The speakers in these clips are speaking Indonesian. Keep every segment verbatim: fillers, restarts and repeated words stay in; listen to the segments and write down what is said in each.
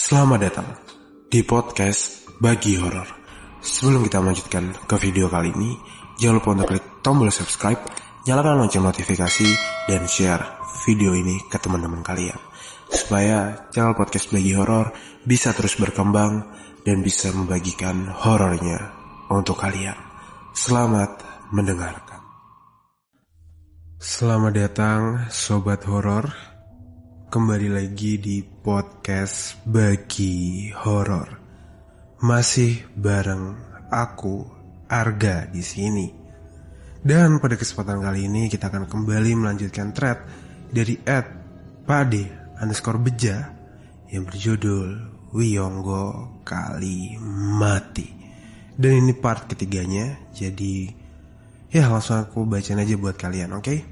Selamat datang di podcast Bagi Horor. Sebelum kita melanjutkan ke video kali ini, jangan lupa untuk klik tombol subscribe, nyalakan lonceng notifikasi, dan share video ini ke teman-teman kalian, supaya channel podcast Bagi Horor bisa terus berkembang dan bisa membagikan horornya untuk kalian. Selamat mendengarkan. Selamat datang Sobat Horor. Kembali lagi di podcast Bagi Horor. Masih bareng aku, Arga, di sini. Dan pada kesempatan kali ini kita akan kembali melanjutkan thread dari at pade underscore beja yang berjudul Wiyonggo Kali Mati. Dan ini part ketiganya, jadi ya langsung aku bacain aja buat kalian, oke? Okay?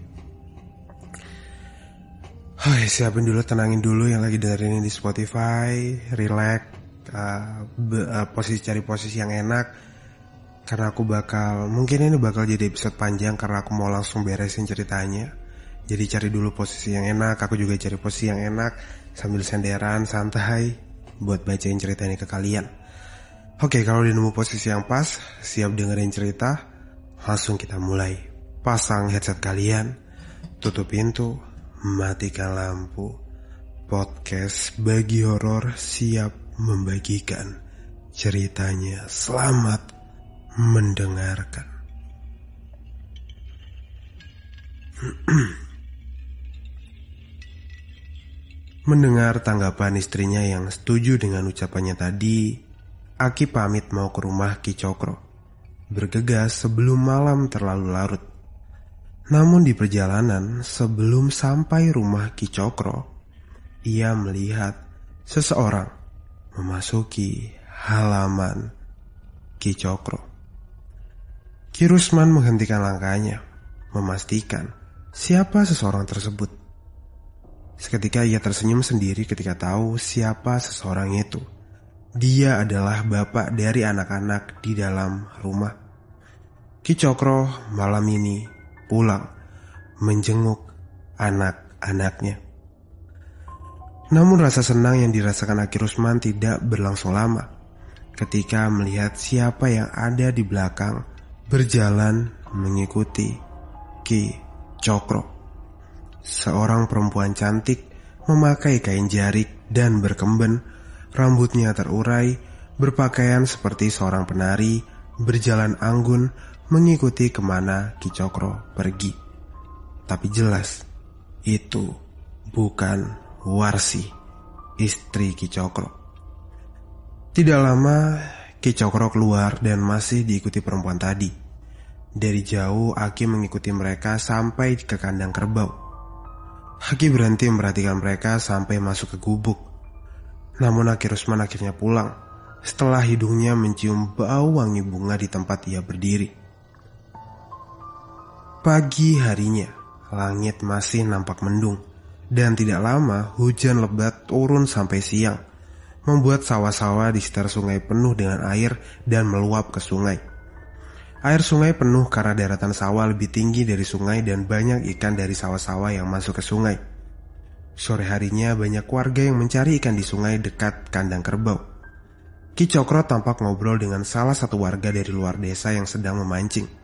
Hai, siapin dulu, tenangin dulu yang lagi dengerin ini di Spotify, relax, uh, be, uh, posisi cari posisi yang enak, karena aku bakal, mungkin ini bakal jadi episode panjang karena aku mau langsung beresin ceritanya. Jadi cari dulu posisi yang enak, aku juga cari posisi yang enak sambil senderan, santai, buat bacain cerita ini ke kalian. Oke, kalau udah nemu posisi yang pas, siap dengerin cerita, langsung kita mulai. Pasang headset kalian, tutup pintu, matikan lampu. Podcast Bagi Horor siap membagikan ceritanya. Selamat mendengarkan. Mendengar tanggapan istrinya yang setuju dengan ucapannya tadi, Aki pamit mau ke rumah Ki Cokro, bergegas sebelum malam terlalu larut. Namun di perjalanan sebelum sampai rumah Ki Cokro, ia melihat seseorang memasuki halaman Ki Cokro. Ki Rusman menghentikan langkahnya, memastikan siapa seseorang tersebut. Seketika ia tersenyum sendiri ketika tahu siapa seseorang itu. Dia adalah bapak dari anak-anak di dalam rumah. Ki Cokro malam ini pulang menjenguk anak-anaknya. Namun rasa senang yang dirasakan Aki Rusman tidak berlangsung lama ketika melihat siapa yang ada di belakang berjalan mengikuti Ki Cokro. Seorang perempuan cantik memakai kain jarik dan berkemben, rambutnya terurai, berpakaian seperti seorang penari, berjalan anggun mengikuti kemana Ki Cokro pergi. Tapi jelas itu bukan Warsi, istri Ki Cokro. Tidak lama Ki Cokro keluar dan masih diikuti perempuan tadi. Dari jauh Aki mengikuti mereka sampai ke kandang kerbau. Aki berhenti memperhatikan mereka sampai masuk ke gubuk. Namun Aki Rusman akhirnya pulang setelah hidungnya mencium bau wangi bunga di tempat ia berdiri. Pagi harinya, langit masih nampak mendung, dan tidak lama hujan lebat turun sampai siang, membuat sawah-sawah di sekitar sungai penuh dengan air dan meluap ke sungai. Air sungai penuh karena daratan sawah lebih tinggi dari sungai dan banyak ikan dari sawah-sawah yang masuk ke sungai. Sore harinya banyak warga yang mencari ikan di sungai dekat kandang kerbau. Ki Cokro tampak ngobrol dengan salah satu warga dari luar desa yang sedang memancing.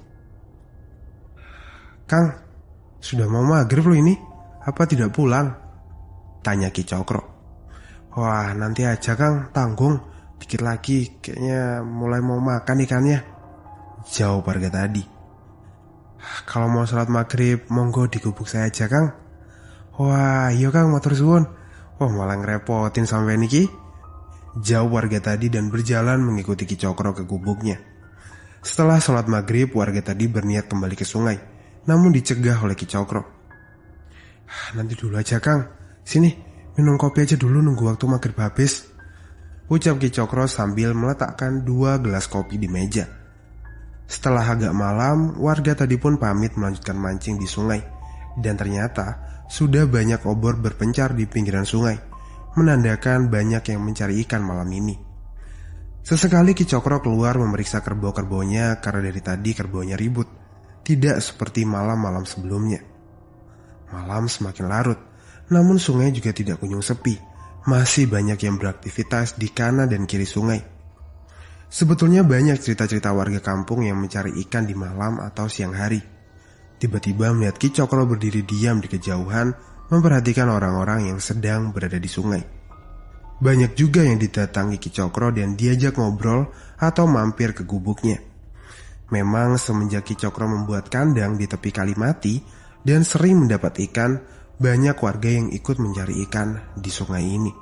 "Kang, sudah mau maghrib lo ini? Apa tidak pulang?" tanya Ki Cokro. "Wah, nanti aja Kang, tanggung. Dikit lagi, kayaknya mulai mau makan ikannya," jawab warga tadi. "Kalau mau sholat maghrib, monggo di gubuk saya aja Kang." "Wah, iya Kang, matur suwun. Wah, malah ngerepotin sampai niki," jawab warga tadi dan berjalan mengikuti Ki Cokro ke gubuknya. Setelah sholat maghrib, warga tadi berniat kembali ke sungai, namun dicegah oleh Ki Cokro. "Nanti dulu aja Kang, sini minum kopi aja dulu nunggu waktu maghrib habis," ucap Ki Cokro sambil meletakkan dua gelas kopi di meja. Setelah agak malam, warga tadi pun pamit melanjutkan mancing di sungai, dan ternyata sudah banyak obor berpencar di pinggiran sungai, menandakan banyak yang mencari ikan malam ini. Sesekali Ki Cokro keluar memeriksa kerbau-kerbaunya karena dari tadi kerbaunya ribut, tidak seperti malam-malam sebelumnya. Malam semakin larut, namun sungai juga tidak kunjung sepi, masih banyak yang beraktivitas di kanan dan kiri sungai. Sebetulnya banyak cerita-cerita warga kampung yang mencari ikan di malam atau siang hari. Tiba-tiba melihat Ki Cokro berdiri diam di kejauhan, memperhatikan orang-orang yang sedang berada di sungai. Banyak juga yang didatangi Ki Cokro dan diajak ngobrol atau mampir ke gubuknya. Memang semenjak Ki Cokro membuat kandang di tepi kali mati dan sering mendapat ikan, banyak warga yang ikut mencari ikan di sungai ini.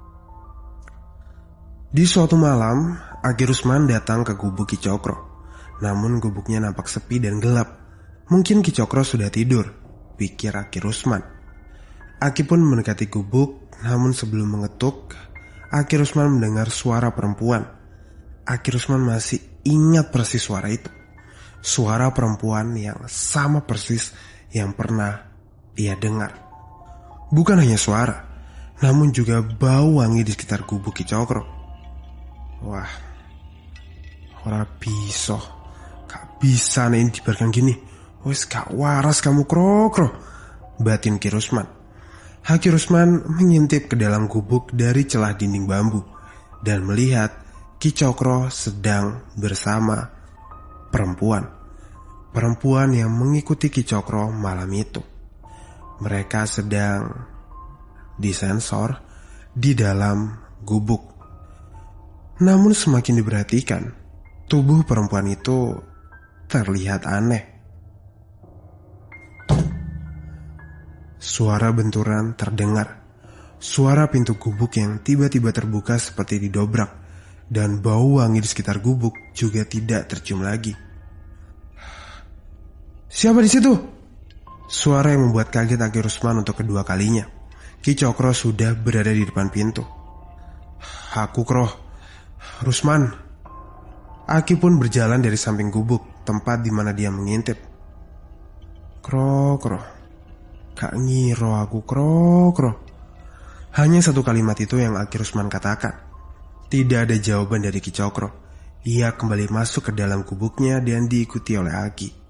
Di suatu malam, Aki Rusman datang ke gubuk Ki Cokro. Namun gubuknya nampak sepi dan gelap. Mungkin Ki Cokro sudah tidur, pikir Aki Rusman. Aki pun mendekati gubuk, namun sebelum mengetuk, Aki Rusman mendengar suara perempuan. Aki Rusman masih ingat persis suara itu. Suara perempuan yang sama persis yang pernah ia dengar. Bukan hanya suara, namun juga bau wangi di sekitar gubuk Ki Cokro. Wah, ora bisa, gak bisa nih dibiarkan gini. Wes gak waras kamu Kro-kro, batin Ki Rusman. Ki Rusman mengintip ke dalam gubuk dari celah dinding bambu dan melihat Ki Cokro sedang bersama perempuan. Perempuan yang mengikuti Ki Cokro malam itu. Mereka sedang disensor di dalam gubuk. Namun semakin diperhatikan, tubuh perempuan itu terlihat aneh. Suara benturan terdengar. Suara pintu gubuk yang tiba-tiba terbuka seperti didobrak. Dan bau wangi di sekitar gubuk juga tidak tercium lagi. Siapa di situ? Suara yang membuat kaget Aki Rusman untuk kedua kalinya. Ki Cokro sudah berada di depan pintu. Aku Kro, Rusman. Aki pun berjalan dari samping gubuk, tempat di mana dia mengintip. Kro, Kro. Gak ngiro aku Kro, Kro. Hanya satu kalimat itu yang Aki Rusman katakan. Tidak ada jawaban dari Ki Cokro. Ia kembali masuk ke dalam gubuknya dan diikuti oleh Aki.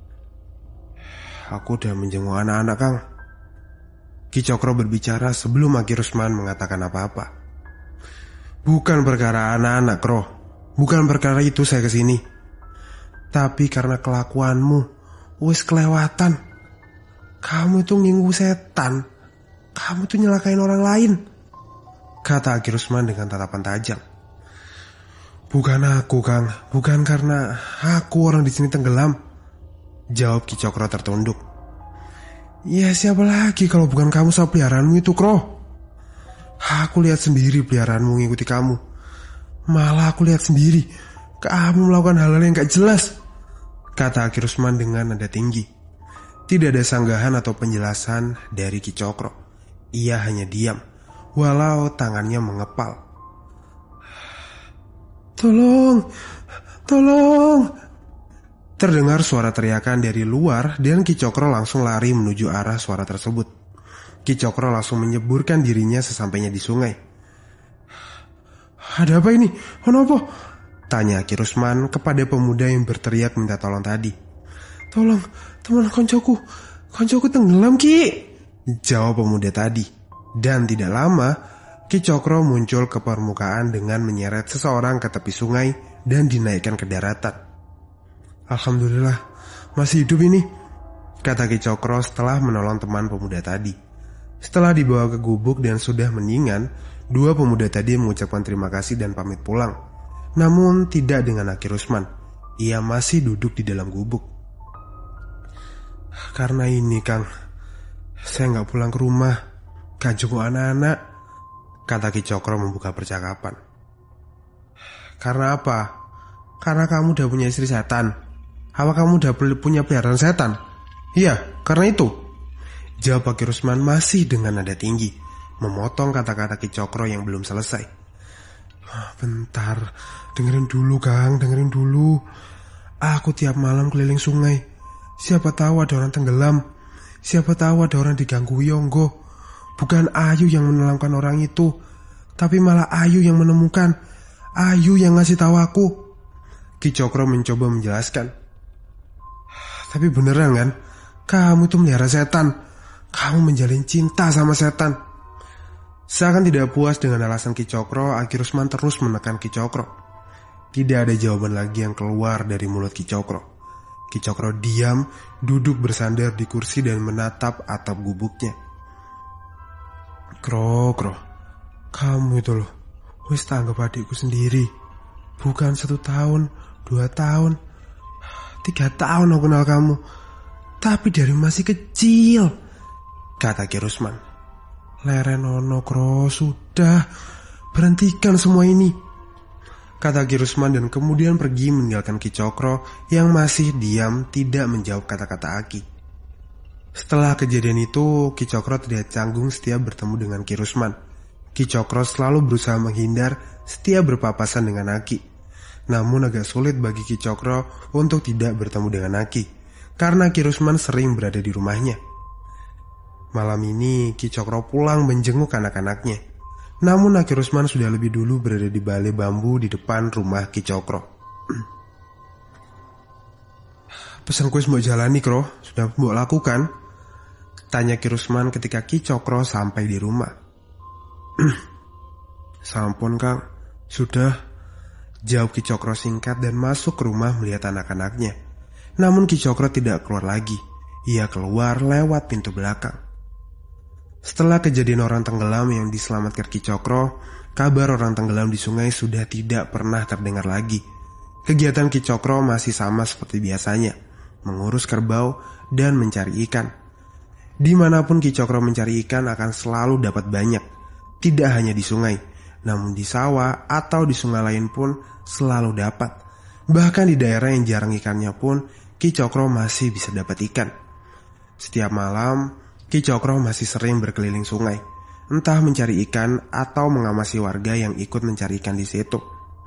Aku udah menjenguk anak-anak, Kang. Ki Cokro berbicara sebelum Aki Rusman mengatakan apa-apa. Bukan perkara anak-anak, Kro. Bukan perkara itu saya kesini. Tapi karena kelakuanmu wis kelewatan. Kamu itu nginggu setan. Kamu tuh nyelakain orang lain, kata Aki Rusman dengan tatapan tajam. Bukan aku, Kang. Bukan karena aku orang di sini tenggelam, jawab Ki Cokro tertunduk. Ya siapa lagi kalau bukan kamu sama peliharaanmu itu, Kro. Aku lihat sendiri peliharaanmu ngikuti kamu. Malah aku lihat sendiri kamu melakukan hal-hal yang gak jelas, kata Aki Rusman dengan nada tinggi. Tidak ada sanggahan atau penjelasan dari Ki Cokro. Ia hanya diam, walau tangannya mengepal. Tolong, tolong. Terdengar suara teriakan dari luar dan Ki Cokro langsung lari menuju arah suara tersebut. Ki Cokro langsung menyeburkan dirinya sesampainya di sungai. Ada apa ini? Kenapa? Tanya Ki Rusman kepada pemuda yang berteriak minta tolong tadi. Tolong, teman koncoku. Koncoku tenggelam, Ki, jawab pemuda tadi. Dan tidak lama, Ki Cokro muncul ke permukaan dengan menyeret seseorang ke tepi sungai dan dinaikkan ke daratan. Alhamdulillah, masih hidup ini, kata Ki Cokro setelah menolong teman pemuda tadi. Setelah dibawa ke gubuk dan sudah mendingan, dua pemuda tadi mengucapkan terima kasih dan pamit pulang. Namun tidak dengan Aki Rusman. Ia masih duduk di dalam gubuk. Karena ini, Kang, saya gak pulang ke rumah, gak jenguk anak-anak, kata Ki Cokro membuka percakapan. Karena apa? Karena kamu udah punya istri setan. Apa kamu udah punya peliharaan setan? Iya, karena itu, jawab Aki Rusman masih dengan nada tinggi, memotong kata-kata Ki Cokro yang belum selesai. Bentar, dengerin dulu, Kang, dengerin dulu. Aku tiap malam keliling sungai. Siapa tahu ada orang tenggelam. Siapa tahu ada orang diganggu Yonggo. Bukan Ayu yang menelamkan orang itu, tapi malah Ayu yang menemukan. Ayu yang ngasih tahu aku. Ki Cokro mencoba menjelaskan. Tapi beneran kan? Kamu tuh melihara setan. Kamu menjalin cinta sama setan. Seakan tidak puas dengan alasan Ki Cokro, Aki Rusman terus menekan Ki Cokro. Tidak ada jawaban lagi yang keluar dari mulut Ki Cokro. Ki Cokro diam, duduk bersandar di kursi dan menatap atap gubuknya. Kro, Kro, kamu itu loh, wis tanggap adikku sendiri. Bukan satu tahun, dua tahun, tiga tahun aku kenal kamu. Tapi dari masih kecil, kata Ki Rusman. Lerenono, Kro, sudah, berhentikan semua ini, kata Ki Rusman dan kemudian pergi meninggalkan Ki Cokro yang masih diam tidak menjawab kata-kata Aki. Setelah kejadian itu, Ki Cokro tidak canggung setiap bertemu dengan Ki Rusman. Ki Cokro selalu berusaha menghindar setiap berpapasan dengan Aki. Namun agak sulit bagi Ki Cokro untuk tidak bertemu dengan Aki, karena Ki Rusman sering berada di rumahnya. Malam ini Ki Cokro pulang menjenguk anak-anaknya. Namun Aki Rusman sudah lebih dulu berada di balai bambu di depan rumah Ki Cokro. Pesan kuis mau jalani, Kro, sudah mau lakukan? Tanya Ki Rusman ketika Ki Cokro sampai di rumah. Sampun, Kang, sudah, jawab Ki Cokro singkat dan masuk ke rumah melihat anak-anaknya. Namun Ki Cokro tidak keluar lagi. Ia keluar lewat pintu belakang. Setelah kejadian orang tenggelam yang diselamatkan Ki Cokro, kabar orang tenggelam di sungai sudah tidak pernah terdengar lagi. Kegiatan Ki Cokro masih sama seperti biasanya, mengurus kerbau dan mencari ikan. Dimanapun Ki Cokro mencari ikan akan selalu dapat banyak. Tidak hanya di sungai, namun di sawah atau di sungai lain pun selalu dapat. Bahkan di daerah yang jarang ikannya pun, Ki Cokro masih bisa dapat ikan. Setiap malam, Ki Cokro masih sering berkeliling sungai, entah mencari ikan atau mengamasi warga yang ikut mencari ikan di situ.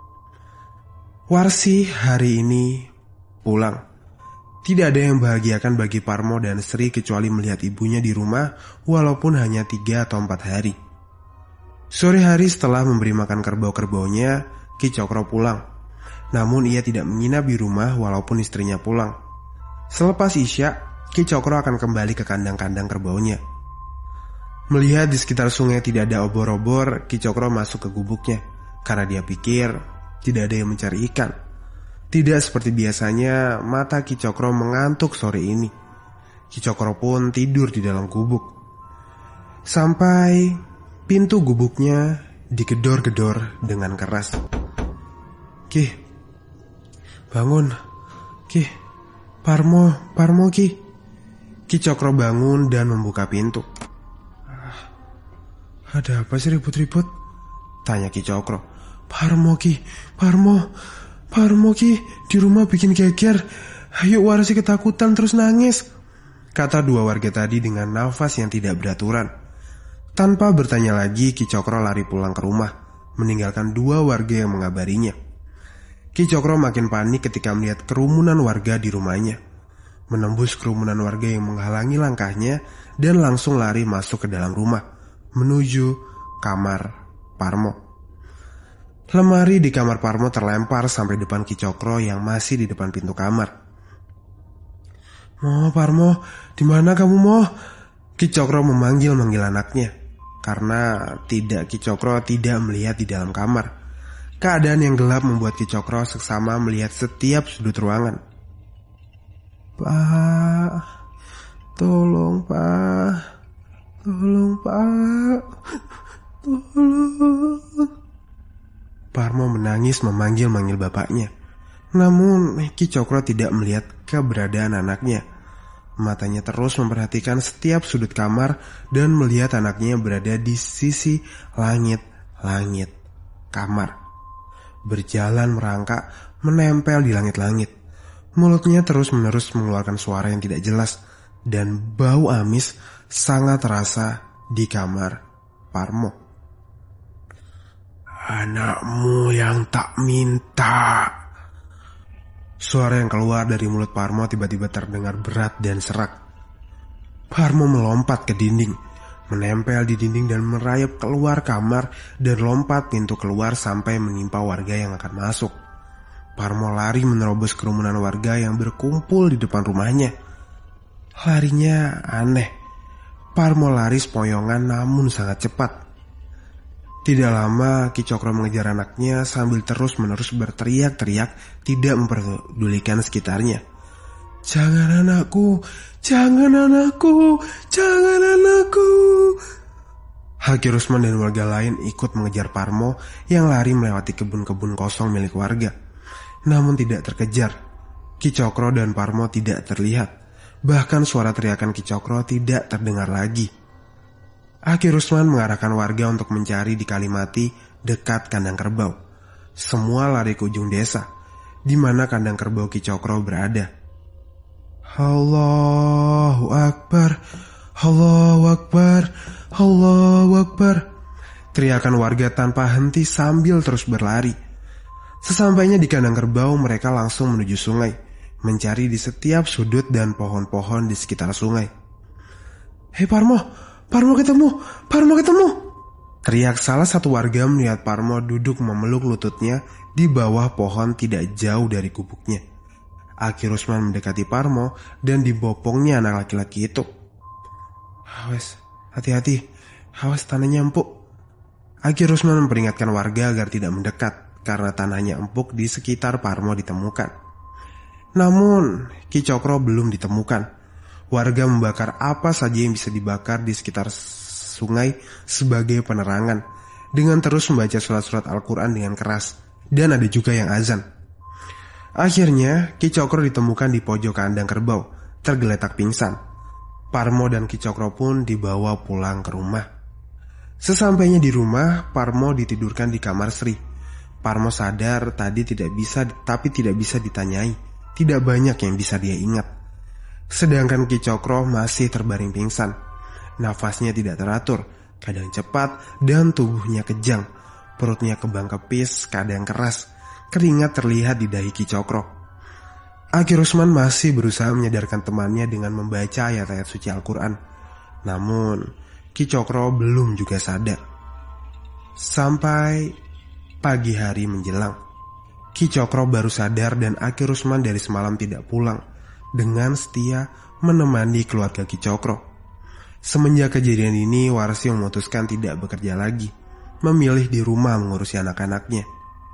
Warsi hari ini pulang. Tidak ada yang membahagiakan bagi Parmo dan Sri kecuali melihat ibunya di rumah walaupun hanya tiga atau empat hari. Sore hari setelah memberi makan kerbau-kerbaunya, Ki Cokro pulang. Namun ia tidak menginap di rumah walaupun istrinya pulang. Selepas Isya, Ki Cokro akan kembali ke kandang-kandang kerbaunya. Melihat di sekitar sungai tidak ada obor-obor, Ki Cokro masuk ke gubuknya, karena dia pikir tidak ada yang mencari ikan. Tidak seperti biasanya, mata Ki Cokro mengantuk sore ini. Ki Cokro pun tidur di dalam gubuk. Sampai pintu gubuknya digedor-gedor dengan keras. Ki, bangun. Ki, Parmo, Parmo Ki. Ki Cokro bangun dan membuka pintu. Ada apa sih ribut-ribut? Tanya Ki Cokro. Parmo Ki, Parmo, Parmo Ki, di rumah bikin geger. Ayo Warsi ketakutan terus nangis, kata dua warga tadi dengan nafas yang tidak beraturan. Tanpa bertanya lagi, Ki Cokro lari pulang ke rumah, meninggalkan dua warga yang mengabarinya. Ki Cokro makin panik ketika melihat kerumunan warga di rumahnya. Menembus kerumunan warga yang menghalangi langkahnya dan langsung lari masuk ke dalam rumah, menuju kamar Parmo. Lemari di kamar Parmo terlempar sampai depan Ki Cokro yang masih di depan pintu kamar. Mo, Parmo, di mana kamu, Mo? Ki Cokro memanggil-manggil anaknya, karena tidak Ki Cokro tidak melihat di dalam kamar. Keadaan yang gelap membuat Ki Cokro seksama melihat setiap sudut ruangan. Pak, tolong Pak, tolong Pak, tolong. Parmo menangis memanggil-manggil bapaknya. Namun Ki Cokro tidak melihat keberadaan anaknya. Matanya terus memperhatikan setiap sudut kamar dan melihat anaknya berada di sisi langit-langit kamar. Berjalan merangkak menempel di langit-langit. Mulutnya terus-menerus mengeluarkan suara yang tidak jelas dan bau amis sangat terasa di kamar Parmo. Anakmu yang tak minta. Suara yang keluar dari mulut Parmo tiba-tiba terdengar berat dan serak. Parmo melompat ke dinding, menempel di dinding dan merayap keluar kamar dan lompat pintu keluar sampai menimpa warga yang akan masuk. Parmo lari menerobos kerumunan warga yang berkumpul di depan rumahnya. Larinya aneh. Parmo lari sepoyongan namun sangat cepat. Tidak lama Ki Cokro mengejar anaknya sambil terus-menerus berteriak-teriak, tidak memperdulikan sekitarnya. Jangan anakku, jangan anakku, jangan anakku. Haki Rusman dan warga lain ikut mengejar Parmo yang lari melewati kebun-kebun kosong milik warga. Namun tidak terkejar. Ki Cokro dan Parmo tidak terlihat. Bahkan suara teriakan Ki Cokro tidak terdengar lagi. Haki Rusman mengarahkan warga untuk mencari di Kalimati dekat kandang kerbau. Semua lari ke ujung desa, di mana kandang kerbau Ki Cokro berada. Allahu Akbar, Allahu Akbar, Allahu Akbar. Teriakan warga tanpa henti sambil terus berlari. Sesampainya di kandang kerbau, mereka langsung menuju sungai, mencari di setiap sudut dan pohon-pohon di sekitar sungai. Hei Parmo, Parmo ketemu, Parmo ketemu. Teriak salah satu warga melihat Parmo duduk memeluk lututnya di bawah pohon tidak jauh dari gubuknya. Haki Rusman mendekati Parmo dan dibopongnya anak laki-laki itu. Awas, hati-hati, awas tanahnya empuk. Haki Rusman memperingatkan warga agar tidak mendekat karena tanahnya empuk di sekitar Parmo ditemukan. Namun, Ki Cokro belum ditemukan. Warga membakar apa saja yang bisa dibakar di sekitar sungai sebagai penerangan, dengan terus membaca surat-surat Al-Quran dengan keras, dan ada juga yang azan. Akhirnya, Ki Cokro ditemukan di pojok kandang kerbau, tergeletak pingsan. Parmo dan Ki Cokro pun dibawa pulang ke rumah. Sesampainya di rumah, Parmo ditidurkan di kamar Sri. Parmo sadar tadi tidak bisa, tapi tidak bisa ditanyai. Tidak banyak yang bisa dia ingat. Sedangkan Ki Cokro masih terbaring pingsan. Nafasnya tidak teratur, kadang cepat dan tubuhnya kejang. Perutnya kebang kepis, kadang keras. Keringat terlihat di dahi Ki Cokro. Haki Rusman masih berusaha menyadarkan temannya dengan membaca ayat-ayat suci Al-Quran. Namun, Ki Cokro belum juga sadar. Sampai pagi hari menjelang, Ki Cokro baru sadar dan Haki Rusman dari semalam tidak pulang, dengan setia menemani keluarga Ki Cokro. Semenjak kejadian ini, Warsi memutuskan tidak bekerja lagi, memilih di rumah mengurusi anak-anaknya.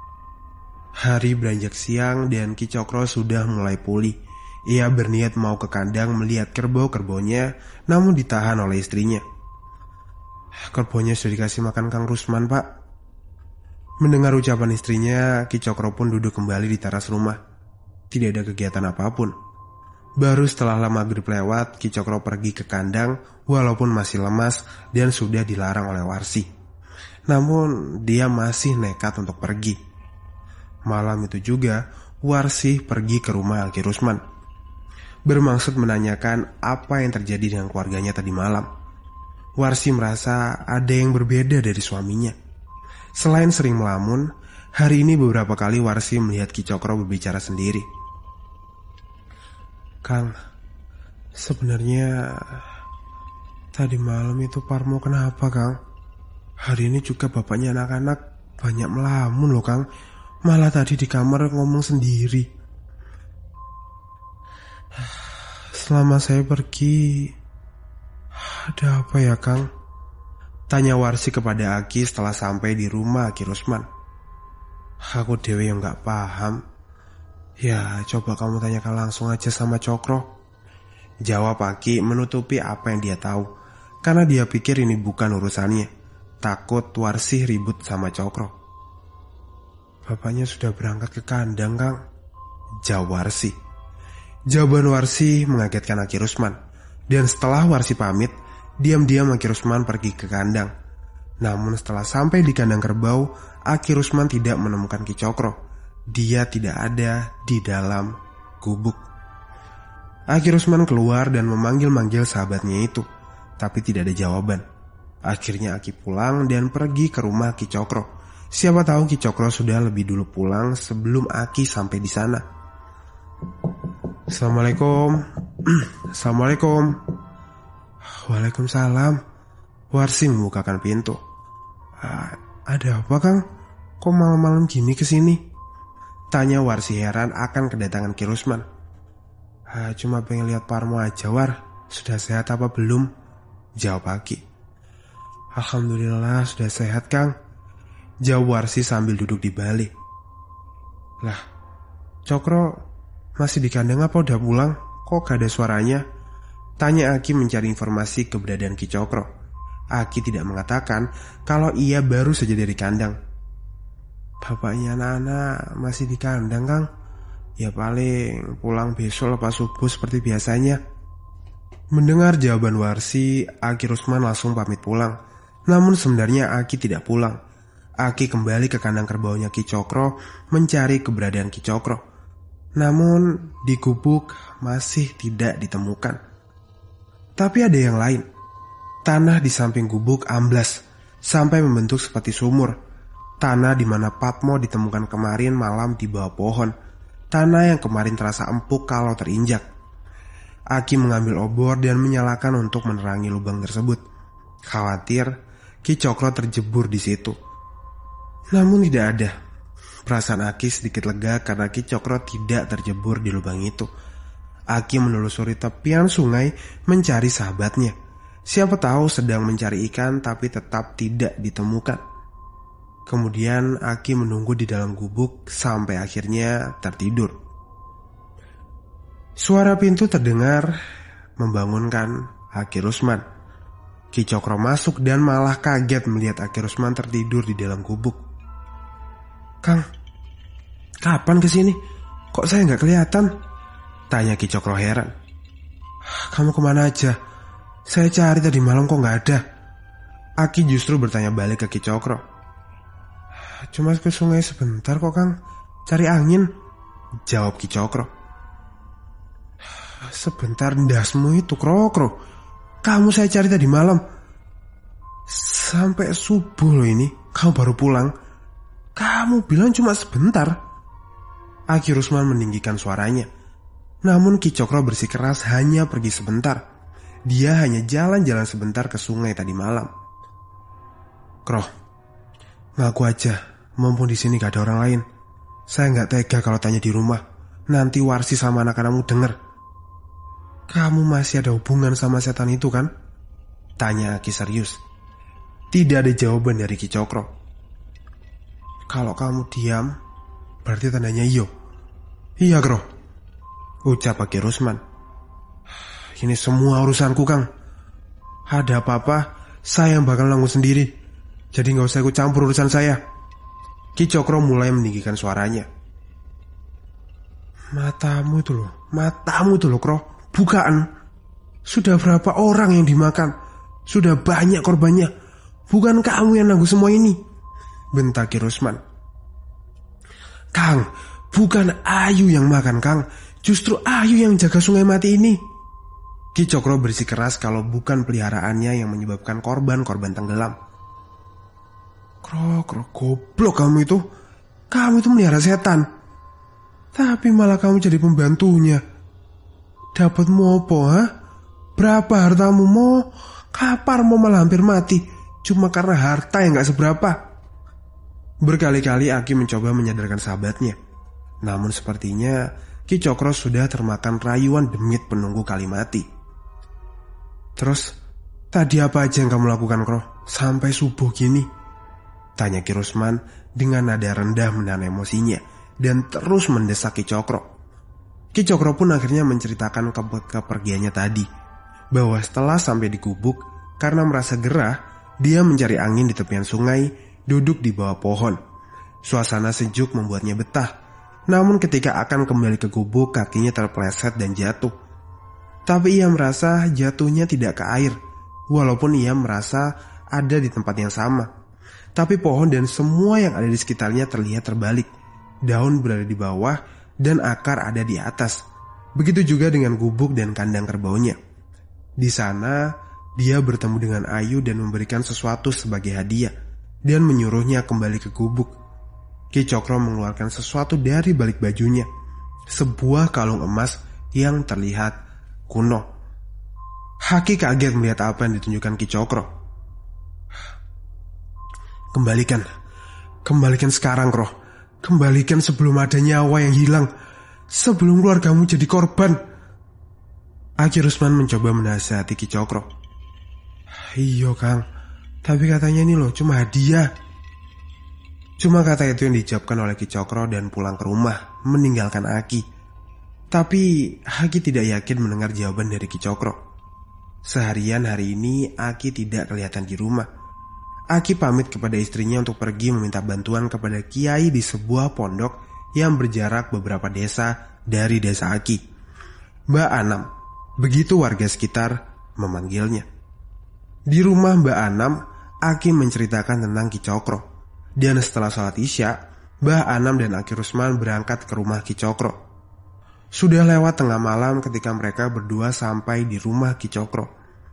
Hari beranjak siang dan Ki Cokro sudah mulai pulih. Ia berniat mau ke kandang melihat kerbau-kerbaunya, namun ditahan oleh istrinya. Kerbaunya sudah dikasih makan Kang Rusman, Pak. Mendengar ucapan istrinya, Ki Cokro pun duduk kembali di teras rumah. Tidak ada kegiatan apapun. Baru setelah maghrib lewat, Ki Cokro pergi ke kandang walaupun masih lemas dan sudah dilarang oleh Warsi. Namun dia masih nekat untuk pergi. Malam itu juga, Warsi pergi ke rumah Haki Rusman, bermaksud menanyakan apa yang terjadi dengan keluarganya tadi malam. Warsi merasa ada yang berbeda dari suaminya. Selain sering melamun, hari ini beberapa kali Warsi melihat Ki Cokro berbicara sendiri. Kang, sebenarnya tadi malam itu Parmo kenapa, Kang? Hari ini juga bapaknya anak-anak banyak melamun loh, Kang. Malah tadi di kamar ngomong sendiri. Selama saya pergi, ada apa ya, Kang? Tanya Warsi kepada Aki setelah sampai di rumah Haki Rusman. Aku dewe yang gak paham. Ya, coba kamu tanyakan langsung aja sama Cokro. Jawab Aki menutupi apa yang dia tahu, karena dia pikir ini bukan urusannya. Takut Warsi ribut sama Cokro. Bapaknya sudah berangkat ke kandang, Kang. Jawab Warsi. Jawaban Warsi mengagetkan Haki Rusman. Dan setelah Warsi pamit, diam-diam Haki Rusman pergi ke kandang. Namun setelah sampai di kandang kerbau, Haki Rusman tidak menemukan Ki Cokro. Dia tidak ada di dalam gubuk. Haki Rusman keluar dan memanggil-manggil sahabatnya itu, tapi tidak ada jawaban. Akhirnya Aki pulang dan pergi ke rumah Ki Cokro. Siapa tahu Ki Cokro sudah lebih dulu pulang sebelum Aki sampai di sana. Assalamualaikum. Assalamualaikum. Waalaikumsalam. Warsi membukakan pintu. Ada apa, Kang? Kok malam-malam gini kesini? Tanya Warsi heran akan kedatangan Ki Rusman. Ah, cuma pengen lihat Parmo aja, War. Sudah sehat apa belum? Jawab Aki. Alhamdulillah sudah sehat, Kang. jawab Warsi sambil duduk di balik. Lah, Cokro masih di kandang apa udah pulang? Kok gak ada suaranya? Tanya Aki mencari informasi keberadaan Ki Cokro. Aki tidak mengatakan kalau ia baru saja dari kandang. Bapaknya anak-anak masih di kandang, Kang. Ya paling pulang besok lepas subuh seperti biasanya. Mendengar jawaban Warsi, Aki Rusman langsung pamit pulang. Namun sebenarnya Aki tidak pulang. Aki kembali ke kandang kerbaunya Ki Cokro mencari keberadaan Ki Cokro. Namun di gubuk masih tidak ditemukan. Tapi ada yang lain. Tanah di samping gubuk amblas sampai membentuk seperti sumur. Tanah di mana Patmo ditemukan kemarin malam di bawah pohon. Tanah yang kemarin terasa empuk kalau terinjak. Aki mengambil obor dan menyalakan untuk menerangi lubang tersebut. Khawatir Ki Cokro terjebur di situ. Namun tidak ada. Perasaan Aki sedikit lega karena Ki Cokro tidak terjebur di lubang itu. Aki menelusuri tepian sungai mencari sahabatnya. Siapa tahu sedang mencari ikan tapi tetap tidak ditemukan. Kemudian Aki menunggu di dalam gubuk sampai akhirnya tertidur. Suara pintu terdengar membangunkan Aki Rusman. Ki Cokro masuk dan malah kaget melihat Aki Rusman tertidur di dalam gubuk. Kang, kapan kesini? Kok saya nggak kelihatan? Tanya Ki Cokro heran. Kamu kemana aja? Saya cari tadi malam kok nggak ada. Aki justru bertanya balik ke Ki Cokro. Cuma ke sungai sebentar kok, Kang. Cari angin, jawab Ki Cokro. Sebentar ndasmu itu, Kro-kro. Kamu saya cari tadi malam. Sampai subuh loh ini, kamu baru pulang. Kamu bilang cuma sebentar. Aki Rusman meninggikan suaranya. Namun Ki Cokro bersikeras hanya pergi sebentar. Dia hanya jalan-jalan sebentar ke sungai tadi malam. Kro, ngaku aja, mumpung di sini gak ada orang lain. Saya nggak tega kalau tanya di rumah. Nanti Warsi sama anak-anakmu denger. Kamu masih ada hubungan sama setan itu kan? Tanya Aki serius. Tidak ada jawaban dari Ki Cokro. Kalau kamu diam, berarti tandanya iyo. Iya, Kro, ucap Aki Rusman. Ini semua urusanku, Kang. Ada apa-apa, saya yang bakal nanggung sendiri. Jadi gak usah ikut campur urusan saya. Ki Cokro mulai meninggikan suaranya. Matamu itu loh, matamu itu loh, Kro. Bukaan. Sudah berapa orang yang dimakan? Sudah banyak korbannya. Bukan kamu yang nanggung semua ini, bentak Ki Rusman. Kang, bukan Ayu yang makan, Kang. Justru Ayu yang jaga sungai mati ini. Ki Cokro bersikeras kalau bukan peliharaannya yang menyebabkan korban-korban tenggelam. Kro, kro, goblok kamu itu. Kamu itu melihara setan. Tapi malah kamu jadi pembantunya. Dapatmu apa, ha? Berapa hartamu mau? Kapan mau malah hampir mati? Cuma karena harta yang gak seberapa. Berkali-kali Aki mencoba menyadarkan sahabatnya. Namun sepertinya Ki Cokro sudah termakan rayuan demit penunggu kali mati. Terus, tadi apa aja yang kamu lakukan, Kro? Sampai subuh gini? Tanya Ki Rusman dengan nada rendah menahan emosinya dan terus mendesak Ki Cokro. Ki Cokro pun akhirnya menceritakan ke- kepergiannya tadi. Bahwa setelah sampai di gubuk, karena merasa gerah, dia mencari angin di tepian sungai, duduk di bawah pohon. Suasana sejuk membuatnya betah. Namun ketika akan kembali ke gubuk, kakinya terpleset dan jatuh. Tapi ia merasa jatuhnya tidak ke air, walaupun ia merasa ada di tempat yang sama. Tapi pohon dan semua yang ada di sekitarnya terlihat terbalik. Daun berada di bawah dan akar ada di atas. Begitu juga dengan gubuk dan kandang kerbaunya. Di sana, dia bertemu dengan Ayu dan memberikan sesuatu sebagai hadiah dan menyuruhnya kembali ke gubuk. Ki Cokro mengeluarkan sesuatu dari balik bajunya, sebuah kalung emas yang terlihat kuno. Aki kaget melihat apa yang ditunjukkan Ki Cokro. Kembalikan, kembalikan sekarang, Kro. Kembalikan sebelum ada nyawa yang hilang, sebelum keluargamu jadi korban. Aki Rusman mencoba menasihati Ki Cokro. Iya, Kang, tapi katanya ini loh cuma hadiah. Cuma kata itu yang diucapkan oleh Ki Cokro dan pulang ke rumah meninggalkan Aki. Tapi Aki tidak yakin mendengar jawaban dari Ki Cokro. Seharian hari ini Aki tidak kelihatan di rumah. Aki pamit kepada istrinya untuk pergi meminta bantuan kepada kiai di sebuah pondok yang berjarak beberapa desa dari desa Aki. Mbak Anam, begitu warga sekitar memanggilnya. Di rumah Mbak Anam, Aki menceritakan tentang Ki Cokro. Dan setelah sholat isya, Mbah Anam dan Aki Rusman berangkat ke rumah Ki Cokro. Sudah lewat tengah malam ketika mereka berdua sampai di rumah Ki Cokro.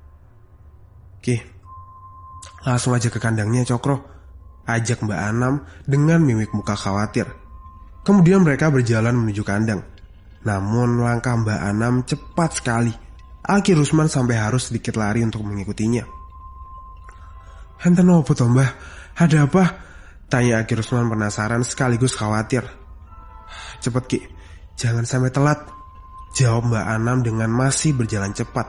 Ki, langsung aja ke kandangnya Cokro, ajak Mbak Anam dengan mimik muka khawatir. Kemudian mereka berjalan menuju kandang. Namun langkah Mbak Anam cepat sekali. Aki Rusman sampai harus sedikit lari untuk mengikutinya. "Enten opo to, Mbah? Ada apa?" tanya Aki Rusman penasaran sekaligus khawatir. "Cepet Ki, jangan sampai telat," jawab Mbak Anam dengan masih berjalan cepat.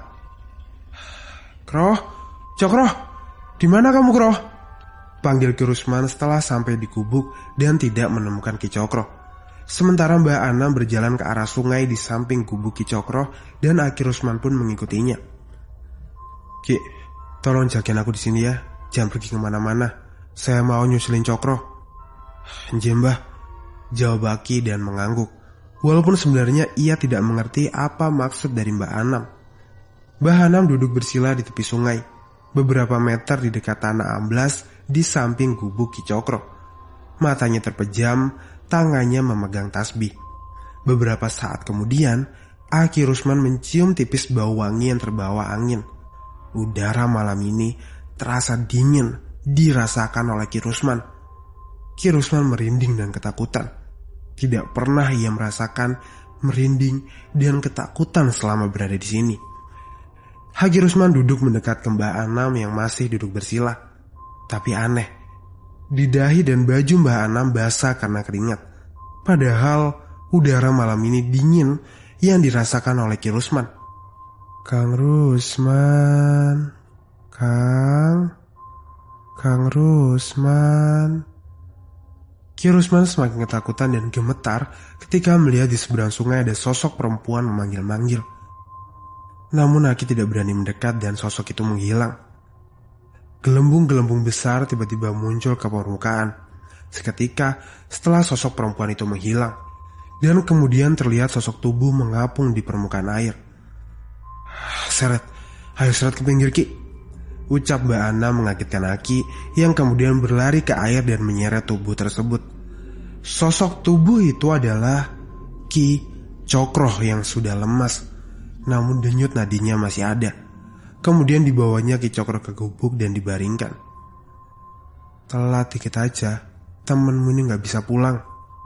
"Kroh, Cokro, di mana kamu Kroh?" panggil Ki Rusman setelah sampai di gubuk dan tidak menemukan Ki Cokro. Sementara Mbak Anam berjalan ke arah sungai di samping gubuk Ki Cokro dan Aki Rusman pun mengikutinya. "Ki, tolong jagain aku di sini ya, jangan pergi kemana-mana. Saya mau nyusulin Cokro." "Nggih Mbah," jawab Aki dan mengangguk. Walaupun sebenarnya ia tidak mengerti apa maksud dari Mbak Anam. Mbah Anam duduk bersila di tepi sungai, beberapa meter di dekat tanah amblas di samping gubuk Ki Cokro. Matanya terpejam, tangannya memegang tasbih. Beberapa saat kemudian, Aki Rusman mencium tipis bau wangi yang terbawa angin. Udara malam ini terasa dingin dirasakan oleh Ki Rusman. Ki Rusman merinding dan ketakutan. Tidak pernah ia merasakan merinding dan ketakutan selama berada di sini. Aki Rusman duduk mendekat ke Mbak Anam yang masih duduk bersila. Tapi aneh, di dahi dan baju Mbak Anam basah karena keringat. Padahal udara malam ini dingin yang dirasakan oleh Ki Rusman. "Kang Rusman, Kang, Kang Rusman." Ki Rusman semakin ketakutan dan gemetar ketika melihat di seberang sungai ada sosok perempuan memanggil-manggil. Namun Aki tidak berani mendekat dan sosok itu menghilang. Gelembung-gelembung besar tiba-tiba muncul ke permukaan seketika setelah sosok perempuan itu menghilang. Dan kemudian terlihat sosok tubuh mengapung di permukaan air. "Seret, ayo seret ke pinggir Ki," ucap Mbak Ana mengagetkan Aki yang kemudian berlari ke air dan menyeret tubuh tersebut. Sosok tubuh itu adalah Ki Cokro yang sudah lemas, namun denyut nadinya masih ada. Kemudian dibawanya Ki Cokro ke gubuk dan dibaringkan. "Telat dikit aja, temenmu ini gak bisa pulang.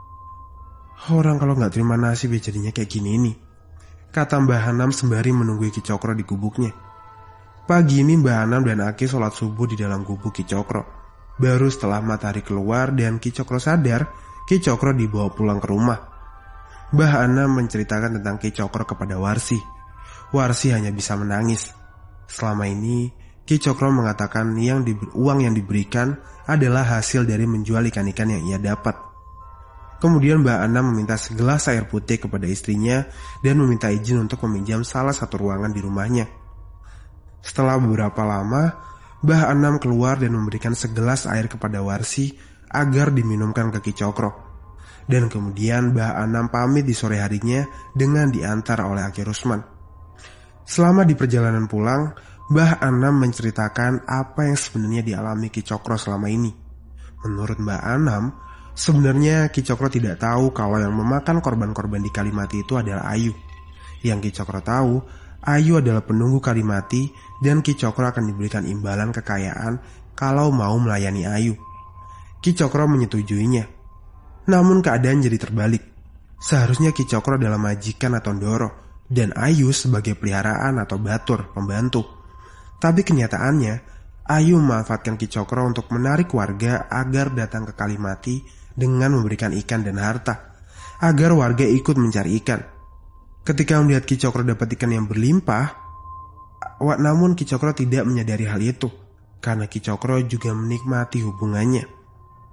Orang kalau gak terima nasib ya jadinya kayak gini nih," kata Mbah Anam sembari menunggu Ki Cokro di gubuknya. Pagi ini Mbah Anam dan Aki sholat subuh di dalam gubuk Ki Cokro. Baru setelah matahari keluar dan Ki Cokro sadar, Ki Cokro dibawa pulang ke rumah. Mbah Anam menceritakan tentang Ki Cokro kepada Warsi. Warsi hanya bisa menangis. Selama ini Ki Cokro mengatakan yang di, uang yang diberikan adalah hasil dari menjual ikan-ikan yang ia dapat. Kemudian Mbak Anam meminta segelas air putih kepada istrinya dan meminta izin untuk meminjam salah satu ruangan di rumahnya. Setelah beberapa lama, Mbah Anam keluar dan memberikan segelas air kepada Warsi agar diminumkan ke Ki Cokro. Dan kemudian Mbah Anam pamit di sore harinya dengan diantar oleh Aki Rusman. Selama di perjalanan pulang, Mbah Anam menceritakan apa yang sebenarnya dialami Ki Cokro selama ini. Menurut Mbah Anam, sebenarnya Ki Cokro tidak tahu kalau yang memakan korban-korban di Kalimati itu adalah Ayu. Yang Ki Cokro tahu, Ayu adalah penunggu Kalimati dan Ki Cokro akan diberikan imbalan kekayaan kalau mau melayani Ayu. Ki Cokro menyetujuinya. Namun keadaan jadi terbalik. Seharusnya Ki Cokro adalah majikan atau ndoro dan Ayu sebagai peliharaan atau batur, pembantu. Tapi kenyataannya, Ayu memanfaatkan Ki Cokro untuk menarik warga agar datang ke Kalimati dengan memberikan ikan dan harta, agar warga ikut mencari ikan. Ketika melihat Ki Cokro dapat ikan yang berlimpah, namun Ki Cokro tidak menyadari hal itu, karena Ki Cokro juga menikmati hubungannya.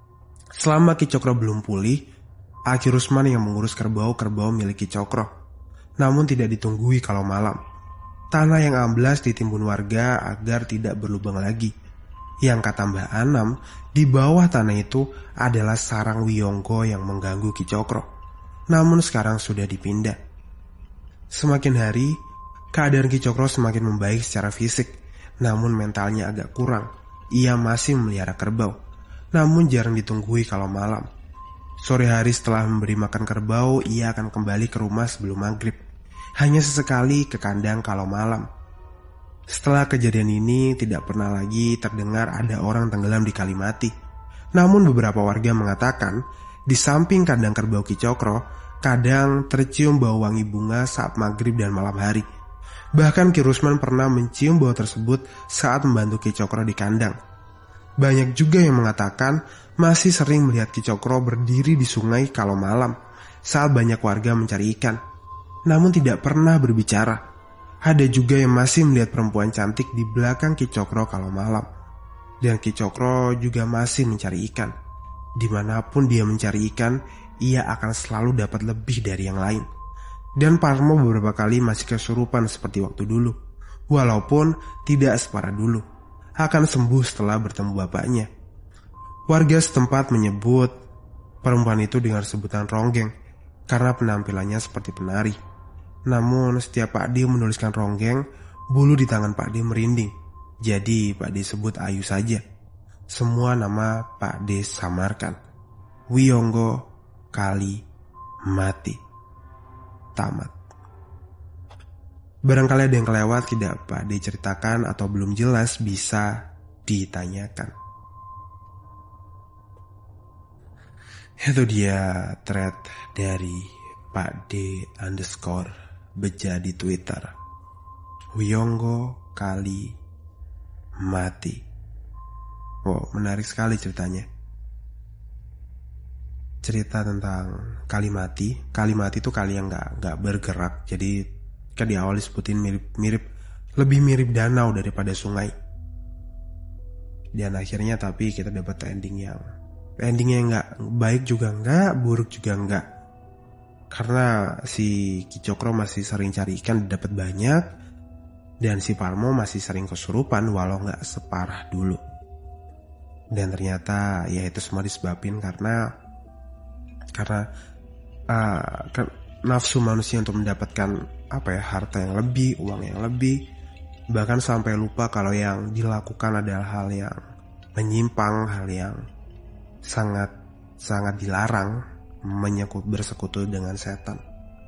Selama Ki Cokro belum pulih, Aki Rusman yang mengurus kerbau-kerbau milik Ki Cokro. Namun tidak ditunggui kalau malam. Tanah yang amblas ditimbun warga agar tidak berlubang lagi. Yang kata Mbah Anam, di bawah tanah itu adalah sarang Wiyonggo yang mengganggu Ki Cokro. Namun sekarang sudah dipindah. Semakin hari, keadaan Ki Cokro semakin membaik secara fisik. Namun mentalnya agak kurang. Ia masih memelihara kerbau, namun jarang ditunggui kalau malam. Sore hari setelah memberi makan kerbau, ia akan kembali ke rumah sebelum maghrib. Hanya sesekali ke kandang kalau malam. Setelah kejadian ini, tidak pernah lagi terdengar ada orang tenggelam di Kalimati. Namun beberapa warga mengatakan, di samping kandang kerbau Ki Cokro, kadang tercium bau wangi bunga saat maghrib dan malam hari. Bahkan Ki Rusman pernah mencium bau tersebut saat membantu Ki Cokro di kandang. Banyak juga yang mengatakan masih sering melihat Ki Cokro berdiri di sungai kalau malam saat banyak warga mencari ikan, namun tidak pernah berbicara. Ada juga yang masih melihat perempuan cantik di belakang Ki Cokro kalau malam. Dan Ki Cokro juga masih mencari ikan. Dimanapun dia mencari ikan, ia akan selalu dapat lebih dari yang lain. Dan Parmo beberapa kali masih kesurupan seperti waktu dulu. Walaupun tidak separah dulu. Akan sembuh setelah bertemu bapaknya. Warga setempat menyebut perempuan itu dengan sebutan Ronggeng karena penampilannya seperti penari. Namun setiap Pak D menuliskan Ronggeng, bulu di tangan Pak D merinding. Jadi Pak D sebut Ayu saja. Semua nama Pak D samarkan. Wiyonggo Kali Mati. Tamat. Barangkali ada yang kelewat tidak Pak D ceritakan atau belum jelas bisa ditanyakan. Itu dia thread dari Pak D underscore Beja di Twitter. Wiyonggo Kali Mati. Oh, menarik sekali ceritanya. Cerita tentang kali mati. Kali mati itu kali yang gak, gak bergerak. Jadi kan di awal disebutin mirip-mirip, lebih mirip danau daripada sungai. Dan akhirnya tapi kita dapat ending yang endingnya yang gak baik juga enggak, buruk juga enggak. Karena si Ki Cokro masih sering cari ikan, dapat banyak. Dan si Parmo masih sering kesurupan walau gak separah dulu. Dan ternyata ya itu semua disebabin karena Karena uh, kan, nafsu manusia untuk mendapatkan apa ya harta yang lebih, uang yang lebih, bahkan sampai lupa kalau yang dilakukan adalah hal yang menyimpang, hal yang sangat sangat dilarang, menyekut bersekutu dengan setan.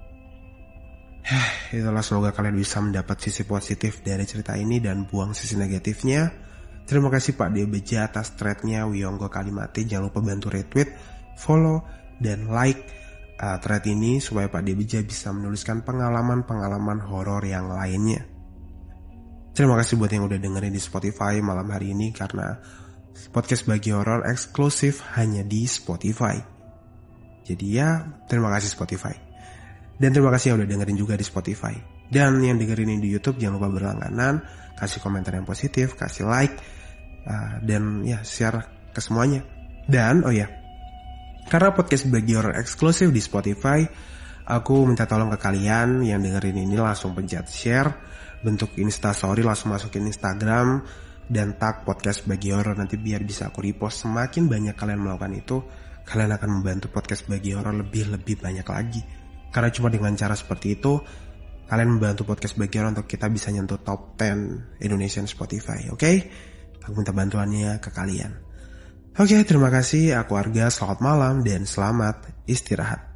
Itulah, semoga kalian bisa mendapat sisi positif dari cerita ini dan buang sisi negatifnya. Terima kasih Pak D Beja atas threadnya Wiyonggo Kali Mati. Jangan lupa bantu retweet, follow, dan like uh, thread ini supaya Pak D Beja bisa menuliskan pengalaman-pengalaman horor yang lainnya. Terima kasih buat yang udah dengerin di Spotify malam hari ini, karena podcast bagi horor eksklusif hanya di Spotify. Jadi ya, terima kasih Spotify. Dan terima kasih yang udah dengerin juga di Spotify. Dan yang dengerin ini di YouTube, jangan lupa berlangganan, kasih komentar yang positif, kasih like, uh, dan ya share ke semuanya. Dan oh ya, karena podcast bagi horor eksklusif di Spotify, aku minta tolong ke kalian yang dengerin ini langsung pencet share, bentuk instastory, langsung masukin Instagram dan tag podcast bagi horor, nanti biar bisa aku repost. Semakin banyak kalian melakukan itu, kalian akan membantu podcast bagi horor lebih-lebih banyak lagi. Karena cuma dengan cara seperti itu, kalian membantu podcast bagi horor untuk kita bisa nyentuh top sepuluh Indonesian Spotify, oke? Okay? Aku minta bantuannya ke kalian. Oke, terima kasih. Aku Arga, selamat malam dan selamat istirahat.